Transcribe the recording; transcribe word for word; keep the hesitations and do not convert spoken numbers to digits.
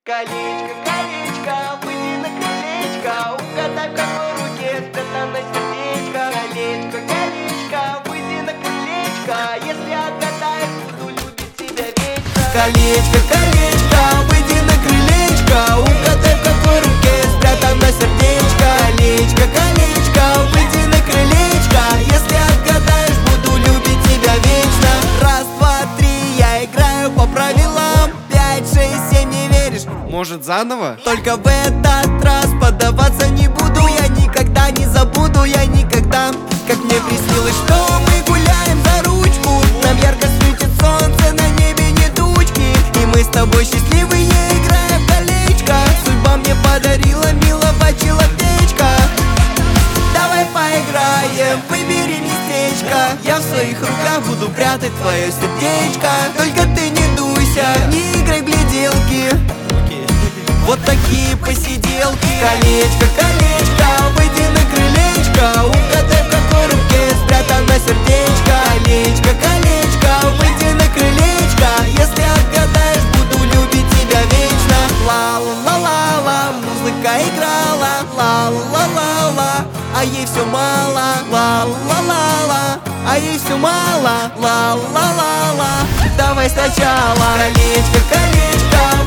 Колечко, колечко, выйди на крылечко, угадай, в какой руке спрятано сердечко. Колечко, колечко, выйди на крылечко, если отгадаешь, буду любить тебя вечно. Колечко, колечко, выйди на крылечко, угадай, в какой руке спрятано сердечко. Колечко, колечко, выйди на крылечко, если отгадаешь, буду любить тебя вечно. Раз, два, три, я играю по правилам. Пять, шесть, семь, не веришь? Может, заново? Только в этот раз поддаваться не буду. Я никогда не забуду, я никогда. Как мне приснилось, что мы гуляем за ручку, нам ярко светит солнце, на небе не тучки, и мы с тобой счастливые играем в колечко. Судьба мне подарила милого человечка. Давай поиграем, выбери местечко, я в своих руках буду прятать твое сердечко. Только ты не дуйся, не играй в гляделки, вот такие посиделки. Колечко, колечко, выйди на крылечко, угадай, в какой руке спрятано сердечко. Колечко, колечко, выйди на крылечко, если отгадаешь, буду любить тебя вечно. Ла-ла-ла-ла, музыка играла, ла-ла-ла-ла, а ей все мало. Ла-ла-ла-ла, а ей все мало. Ла-ла-ла-ла, давай сначала. Колечко, колечко,